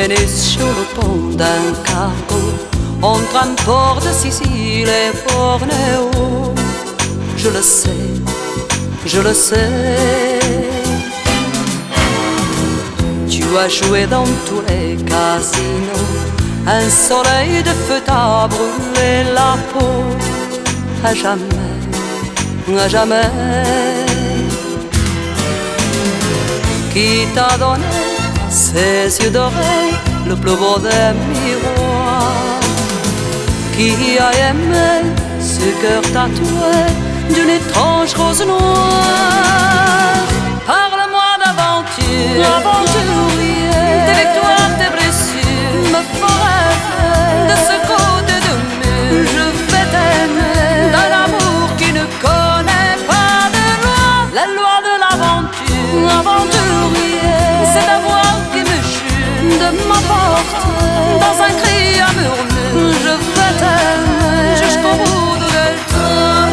né sur le pont d'un cargo entre un port de Sicile et Bornéo. Je le sais, je le sais. Tu as joué dans tous les casinos, un soleil de feu t'a brûlé la peau. À jamais, à jamais. Qui t'a donné ses yeux dorés, le plus beau des miroirs? Qui a aimé ce cœur tatoué d'une étrange rose noire? Parle-moi d'aventure, aventurier, des victoires, des blessures, me ferait de ce côté de mur. Je vais t'aimer d'un amour qui ne connaît pas de loi, la loi de l'aventure, aventurier. C'est ta voix qui me chute de m'emporter dans un cri à murmure. Je vais t'aimer jusqu'au bout de l'étang.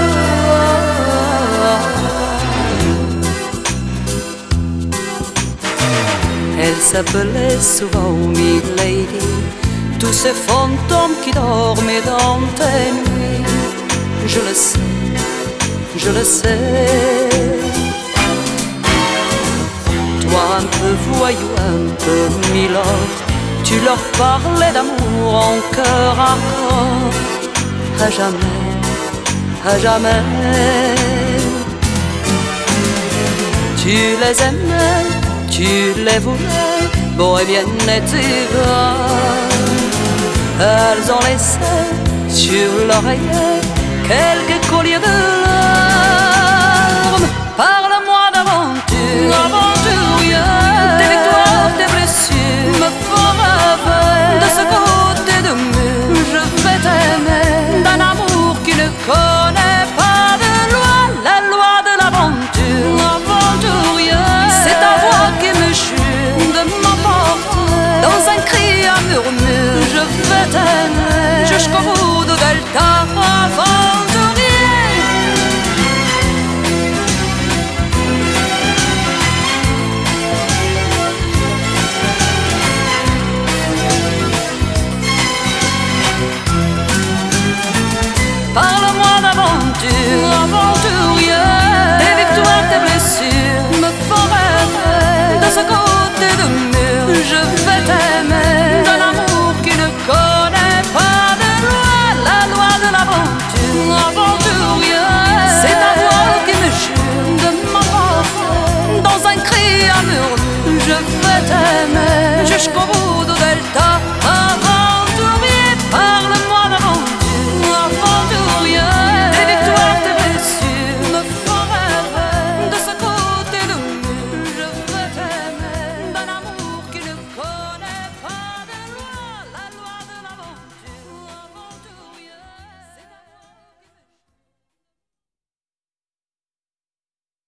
Elle s'appelait souvent Milady, tous ces fantômes qui dormaient dans tes nuits. Je le sais, je le sais. Toi un peu voyou, un peu milord, tu leur parlais d'amour en cœur à corps. À jamais, à jamais. Tu les aimais, tu les voulais, bohémienne et tigre. Elles ont laissé sur l'oreiller quelques colliers de larmes. Parle-moi d'aventure, aventurier, des victoires, des blessures, me font rêver de ce côté de mur. Je vais t'aimer d'un amour qui ne connaît pas de loi, la loi de l'aventure, aventurier. C'est ta voix qui me chute de m'emporter dans un cri à murmure. Je vais t'aimer jusqu'au bout de Delta, aventurier. Parle-moi d'aventure, aventurier, des victoires, des blessures, me font rêver de ce côté de mur. Je vais t'aimer d'un amour qui ne connaît pas de loi, la loi de l'aventure, aventurier. C'est ta voix qui me chute de m'emporter dans un cri à murmure. Je vais t'aimer jusqu'au bout